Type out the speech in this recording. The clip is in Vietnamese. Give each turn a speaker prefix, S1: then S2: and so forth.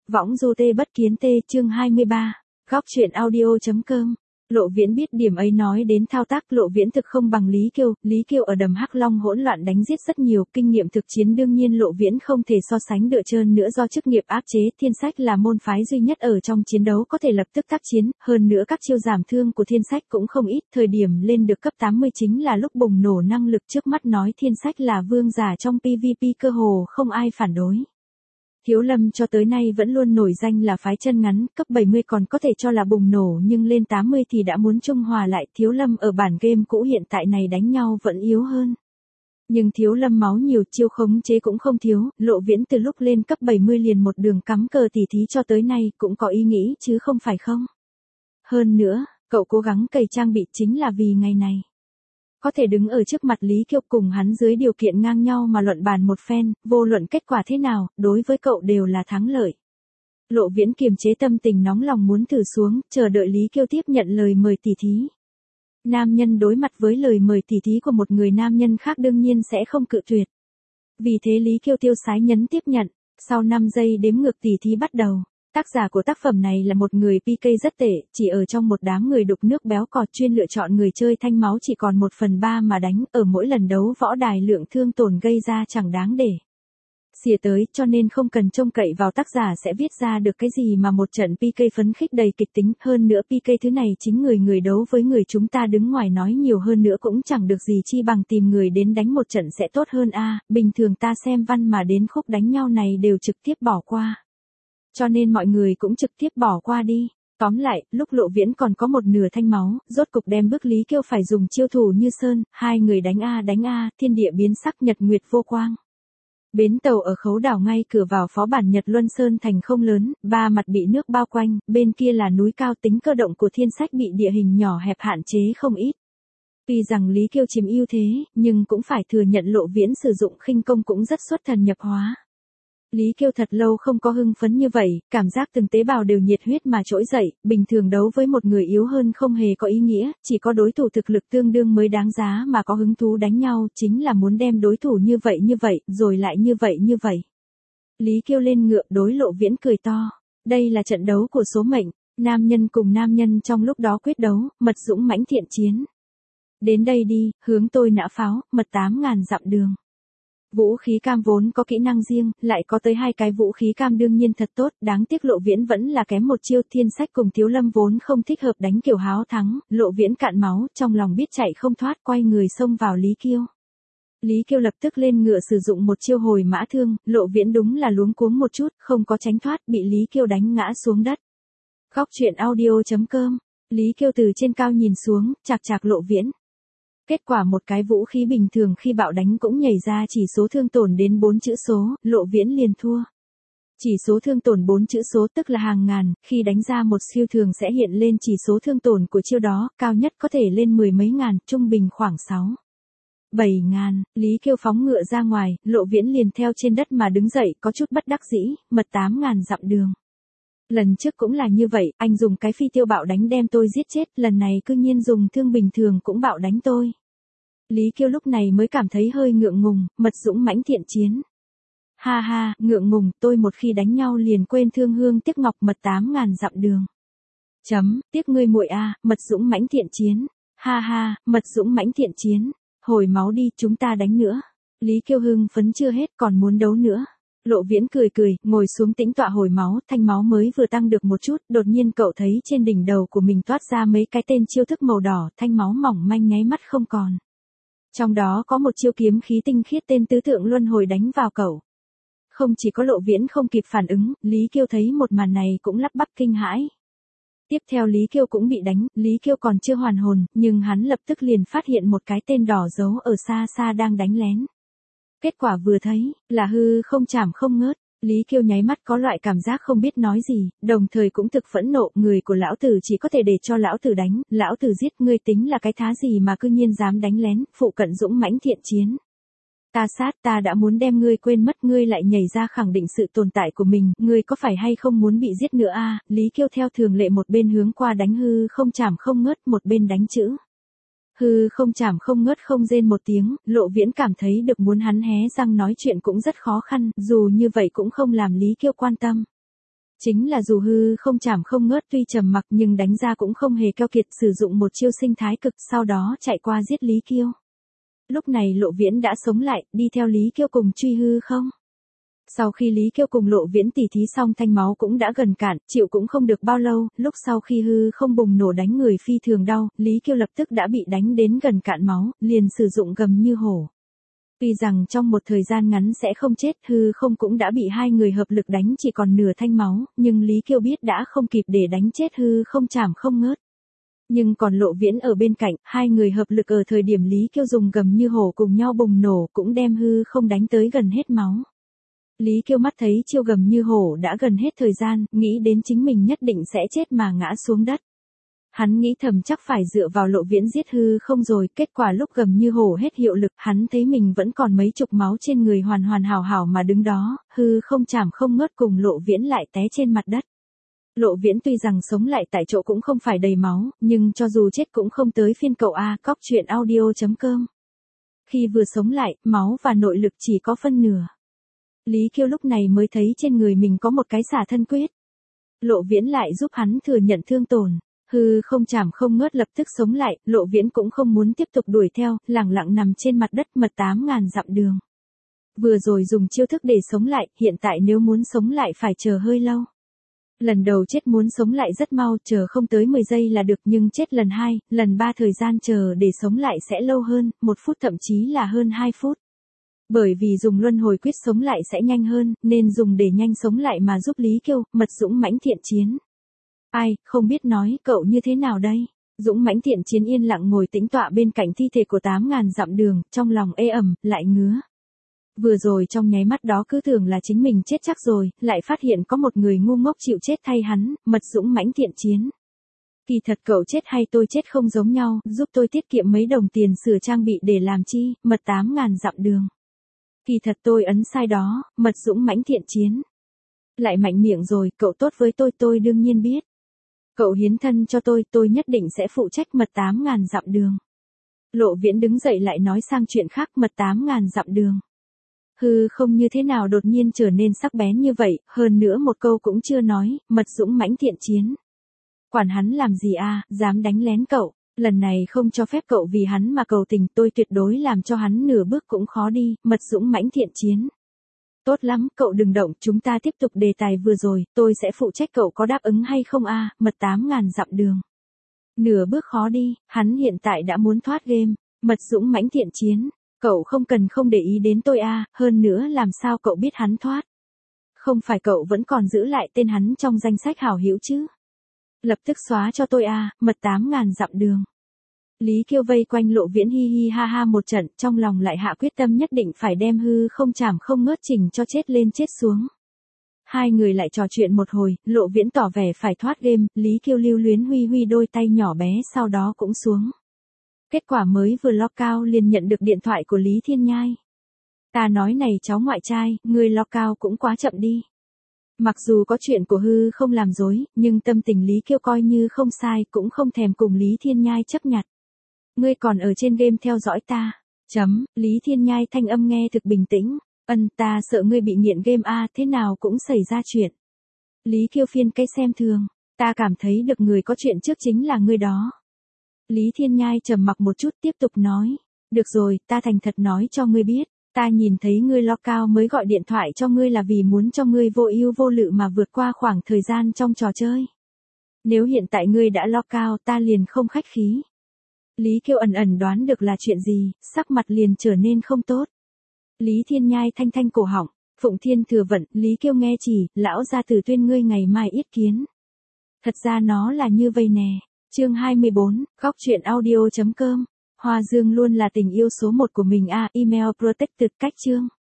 S1: Võng du tê bất kiến tê chương 23, góc truyện audio.com. Lộ Viễn biết điểm ấy nói đến thao tác Lộ Viễn thực không bằng Lý Kiêu ở đầm Hắc Long hỗn loạn đánh giết rất nhiều, kinh nghiệm thực chiến đương nhiên Lộ Viễn không thể so sánh đựa trơn nữa do chức nghiệp áp chế, Thiên Sách là môn phái duy nhất ở trong chiến đấu có thể lập tức tác chiến, hơn nữa các chiêu giảm thương của Thiên Sách cũng không ít, thời điểm lên được cấp 80 chính là lúc bùng nổ năng lực trước mắt nói Thiên Sách là vương giả trong PVP cơ hồ không ai phản đối. Thiếu Lâm cho tới nay vẫn luôn nổi danh là phái chân ngắn, cấp 70 còn có thể cho là bùng nổ nhưng lên 80 thì đã muốn trung hòa lại. Thiếu Lâm ở bản game cũ hiện tại này đánh nhau vẫn yếu hơn. Nhưng Thiếu Lâm máu nhiều, chiêu khống chế cũng không thiếu, Lộ Viễn từ lúc lên cấp 70 liền một đường cắm cờ tỉ thí cho tới nay cũng có ý nghĩ chứ không phải không. Hơn nữa, cậu cố gắng cày trang bị chính là vì ngày này. Có thể đứng ở trước mặt Lý Kiêu cùng hắn dưới điều kiện ngang nhau mà luận bàn một phen, vô luận kết quả thế nào, đối với cậu đều là thắng lợi. Lộ Viễn kiềm chế tâm tình nóng lòng muốn thử xuống, chờ đợi Lý Kiêu tiếp nhận lời mời tỉ thí. Nam nhân đối mặt với lời mời tỉ thí của một người nam nhân khác đương nhiên sẽ không cự tuyệt. Vì thế Lý Kiêu tiêu sái nhấn tiếp nhận, sau 5 giây đếm ngược tỉ thí bắt đầu. Tác giả của tác phẩm này là một người PK rất tệ, chỉ ở trong một đám người đục nước béo cọt chuyên lựa chọn người chơi thanh máu chỉ còn 1/3 mà đánh, ở mỗi lần đấu võ đài lượng thương tổn gây ra chẳng đáng để xỉa tới, cho nên không cần trông cậy vào tác giả sẽ viết ra được cái gì mà một trận PK phấn khích đầy kịch tính, hơn nữa PK thứ này chính người đấu với người chúng ta đứng ngoài nói nhiều hơn nữa cũng chẳng được gì chi bằng tìm người đến đánh một trận sẽ tốt hơn a. Bình thường ta xem văn mà đến khúc đánh nhau này đều trực tiếp bỏ qua. Cho nên mọi người cũng trực tiếp bỏ qua đi. Tóm lại, lúc Lộ Viễn còn có một nửa thanh máu, rốt cục đem bức Lý Kiêu phải dùng chiêu thủ như sơn, hai người đánh a, thiên địa biến sắc nhật nguyệt vô quang. Bến tàu ở khấu đảo ngay cửa vào phó bản Nhật Luân Sơn thành không lớn, ba mặt bị nước bao quanh, bên kia là núi cao, tính cơ động của Thiên Sách bị địa hình nhỏ hẹp hạn chế không ít. Tuy rằng Lý Kiêu chiếm ưu thế, nhưng cũng phải thừa nhận Lộ Viễn sử dụng khinh công cũng rất xuất thần nhập hóa. Lý Kiêu thật lâu không có hưng phấn như vậy, cảm giác từng tế bào đều nhiệt huyết mà trỗi dậy, bình thường đấu với một người yếu hơn không hề có ý nghĩa, chỉ có đối thủ thực lực tương đương mới đáng giá mà có hứng thú đánh nhau, chính là muốn đem đối thủ như vậy, rồi lại như vậy. Lý Kiêu lên ngựa đối Lộ Viễn cười to, đây là trận đấu của số mệnh, nam nhân cùng nam nhân trong lúc đó quyết đấu, mật dũng mãnh thiện chiến. Đến đây đi, hướng tôi nã pháo, mật 8.000 dặm đường. Vũ khí cam vốn có kỹ năng riêng, lại có tới 2 cái vũ khí cam đương nhiên thật tốt, đáng tiếc Lộ Viễn vẫn là kém một chiêu. Thiên Sách cùng Thiếu Lâm vốn không thích hợp đánh kiểu háo thắng, Lộ Viễn cạn máu, trong lòng biết chạy không thoát quay người xông vào Lý Kiêu. Lý Kiêu lập tức lên ngựa sử dụng một chiêu hồi mã thương, Lộ Viễn đúng là luống cuống một chút, không có tránh thoát, bị Lý Kiêu đánh ngã xuống đất. Góc truyện audio.com, Lý Kiêu từ trên cao nhìn xuống, chạc Lộ Viễn. Kết quả một cái vũ khí bình thường khi bạo đánh cũng nhảy ra chỉ số thương tổn đến 4 chữ số, Lộ Viễn liền thua. Chỉ số thương tổn 4 chữ số tức là hàng ngàn, khi đánh ra một siêu thường sẽ hiện lên chỉ số thương tổn của chiêu đó, cao nhất có thể lên 10 mấy ngàn, trung bình khoảng 7 ngàn. Lý Kiêu phóng ngựa ra ngoài, Lộ Viễn liền theo trên đất mà đứng dậy, có chút bất đắc dĩ, mật 8.000 dặm đường. Lần trước cũng là như vậy, anh dùng cái phi tiêu bạo đánh đem tôi giết chết, lần này cư nhiên dùng thương bình thường cũng bạo đánh tôi. Lý Kiêu lúc này mới cảm thấy hơi ngượng ngùng, mật dũng mãnh thiện chiến. Ha, ngượng ngùng, tôi một khi đánh nhau liền quên thương hương tiếc ngọc, mật 8.000 dặm đường. Tiếc ngươi muội a, mật dũng mãnh thiện chiến. Ha, mật dũng mãnh thiện chiến. Hồi máu đi, chúng ta đánh nữa. Lý Kiêu hưng phấn chưa hết còn muốn đấu nữa. Lộ Viễn cười, ngồi xuống tĩnh tọa hồi máu, thanh máu mới vừa tăng được một chút, đột nhiên cậu thấy trên đỉnh đầu của mình toát ra mấy cái tên chiêu thức màu đỏ, thanh máu mỏng manh nháy mắt không còn. Trong đó có một chiêu kiếm khí tinh khiết tên tứ tượng luân hồi đánh vào cậu. Không chỉ có Lộ Viễn không kịp phản ứng, Lý Kiêu thấy một màn này cũng lắp bắp kinh hãi. Tiếp theo Lý Kiêu cũng bị đánh, Lý Kiêu còn chưa hoàn hồn, nhưng hắn lập tức liền phát hiện một cái tên đỏ giấu ở xa đang đánh lén. Kết quả vừa thấy, là hư không chảm không ngớt, Lý Kiêu nháy mắt có loại cảm giác không biết nói gì, đồng thời cũng thực phẫn nộ, người của lão tử chỉ có thể để cho lão tử đánh, lão tử giết ngươi tính là cái thá gì mà cư nhiên dám đánh lén, phụ cận dũng mãnh thiện chiến. Ta đã muốn đem ngươi quên mất, ngươi lại nhảy ra khẳng định sự tồn tại của mình, ngươi có phải hay không muốn bị giết nữa a? Lý Kiêu theo thường lệ một bên hướng qua đánh hư không chảm không ngớt, một bên đánh chữ. Hư không chảm không ngớt không rên một tiếng, Lộ Viễn cảm thấy được muốn hắn hé răng nói chuyện cũng rất khó khăn, dù như vậy cũng không làm Lý Kiêu quan tâm. Chính là dù hư không chảm không ngớt tuy trầm mặc nhưng đánh ra cũng không hề keo kiệt, sử dụng một chiêu sinh thái cực sau đó chạy qua giết Lý Kiêu. Lúc này Lộ Viễn đã sống lại, đi theo Lý Kiêu cùng truy hư không. Sau khi Lý Kiêu cùng Lộ Viễn tỉ thí xong thanh máu cũng đã gần cạn, chịu cũng không được bao lâu, lúc sau khi hư không bùng nổ đánh người phi thường đau, Lý Kiêu lập tức đã bị đánh đến gần cạn máu, liền sử dụng gầm như hổ. Tuy rằng trong một thời gian ngắn sẽ không chết, hư không cũng đã bị hai người hợp lực đánh chỉ còn nửa thanh máu, nhưng Lý Kiêu biết đã không kịp để đánh chết hư không chảm không ngớt. Nhưng còn Lộ Viễn ở bên cạnh, hai người hợp lực ở thời điểm Lý Kiêu dùng gầm như hổ cùng nhau bùng nổ cũng đem hư không đánh tới gần hết máu. Lý Kiêu mắt thấy chiêu gầm như hổ đã gần hết thời gian, nghĩ đến chính mình nhất định sẽ chết mà ngã xuống đất. Hắn nghĩ thầm chắc phải dựa vào Lộ Viễn giết hư không rồi, kết quả lúc gầm như hổ hết hiệu lực, hắn thấy mình vẫn còn mấy chục máu trên người hoàn hoàn hảo hảo mà đứng đó, hư không chảm không ngớt cùng Lộ Viễn lại té trên mặt đất. Lộ Viễn tuy rằng sống lại tại chỗ cũng không phải đầy máu, nhưng cho dù chết cũng không tới phiên cậu a. Cóc truyện audio.com. Khi vừa sống lại, máu và nội lực chỉ có phân nửa. Lý Kiêu lúc này mới thấy trên người mình có một cái xả thân quyết. Lộ Viễn lại giúp hắn thừa nhận thương tổn. Hư không chảm không ngớt lập tức sống lại, Lộ Viễn cũng không muốn tiếp tục đuổi theo, lẳng lặng nằm trên mặt đất mật 8.000 dặm đường. Vừa rồi dùng chiêu thức để sống lại, hiện tại nếu muốn sống lại phải chờ hơi lâu. Lần đầu chết muốn sống lại rất mau, chờ không tới 10 giây là được, nhưng chết lần 2, lần 3 thời gian chờ để sống lại sẽ lâu hơn, 1 phút thậm chí là hơn 2 phút. Bởi vì dùng luân hồi quyết sống lại sẽ nhanh hơn, nên dùng để nhanh sống lại mà giúp Lý Kiêu, mật dũng mãnh thiện chiến. Ai, không biết nói, cậu như thế nào đây? Dũng mãnh thiện chiến yên lặng ngồi tĩnh tọa bên cạnh thi thể của 8.000 dặm đường, trong lòng ê ẩm, lại ngứa. Vừa rồi trong nháy mắt đó cứ tưởng là chính mình chết chắc rồi, lại phát hiện có một người ngu ngốc chịu chết thay hắn, mật dũng mãnh thiện chiến. Kỳ thật cậu chết hay tôi chết không giống nhau, giúp tôi tiết kiệm mấy đồng tiền sửa trang bị để làm chi, mật 8.000 dặm đường. Kỳ thật tôi ấn sai đó, mật dũng mãnh thiện chiến. Lại mạnh miệng rồi, cậu tốt với tôi đương nhiên biết. Cậu hiến thân cho tôi nhất định sẽ phụ trách mật 8.000 dặm đường. Lộ Viễn đứng dậy lại nói sang chuyện khác, mật 8.000 dặm đường. Hư không như thế nào đột nhiên trở nên sắc bén như vậy, hơn nữa một câu cũng chưa nói, mật dũng mãnh thiện chiến. Quản hắn làm gì a, dám đánh lén cậu, lần này không cho phép cậu vì hắn mà cầu tình, tôi tuyệt đối làm cho hắn nửa bước cũng khó đi, mật dũng mãnh thiện chiến. Tốt lắm, cậu đừng động, chúng ta tiếp tục đề tài vừa rồi, tôi sẽ phụ trách cậu có đáp ứng hay không a, mật 8.000 dặm đường. Nửa bước khó đi, hắn hiện tại đã muốn thoát game, mật dũng mãnh thiện chiến. Cậu không cần không để ý đến tôi a, hơn nữa làm sao cậu biết hắn thoát? Không phải cậu vẫn còn giữ lại tên hắn trong danh sách hảo hữu chứ? Lập tức xóa cho tôi a, mật 8.000 dặm đường. Lý Kiêu vây quanh Lộ Viễn hi hi ha ha một trận, trong lòng lại hạ quyết tâm nhất định phải đem hư không chảm không ngớt chỉnh cho chết lên chết xuống. Hai người lại trò chuyện một hồi, Lộ Viễn tỏ vẻ phải thoát game, Lý Kiêu lưu luyến huy huy đôi tay nhỏ bé sau đó cũng xuống. Kết quả mới vừa lock out liền nhận được điện thoại của Lý Thiên Nhai. Ta nói này cháu ngoại trai, ngươi lock out cũng quá chậm đi. Mặc dù có chuyện của hư không làm dối, nhưng tâm tình Lý Kiêu coi như không sai, cũng không thèm cùng Lý Thiên Nhai chấp nhặt. Ngươi còn ở trên game theo dõi ta. Lý Thiên Nhai thanh âm nghe thực bình tĩnh. Ta sợ ngươi bị nghiện game a, thế nào cũng xảy ra chuyện. Lý Kiêu phiên cái xem thường. Ta cảm thấy được người có chuyện trước chính là ngươi đó. Lý Thiên Nhai trầm mặc một chút tiếp tục nói. Được rồi, ta thành thật nói cho ngươi biết. Ta nhìn thấy ngươi lock out mới gọi điện thoại cho ngươi là vì muốn cho ngươi vô ưu vô lự mà vượt qua khoảng thời gian trong trò chơi. Nếu hiện tại ngươi đã lock out ta liền không khách khí. Lý Kiêu ẩn ẩn đoán được là chuyện gì, sắc mặt liền trở nên không tốt. Lý Thiên Nhai thanh thanh cổ họng, Phụng Thiên thừa vận, Lý Kiêu nghe chỉ, lão gia tử tuyên ngươi ngày mai yết kiến. Thật ra nó là như vây nè. Chương 24, Cóc truyện audio.com. Hoa Dương luôn là tình yêu số 1 của mình a, email protected cách chương.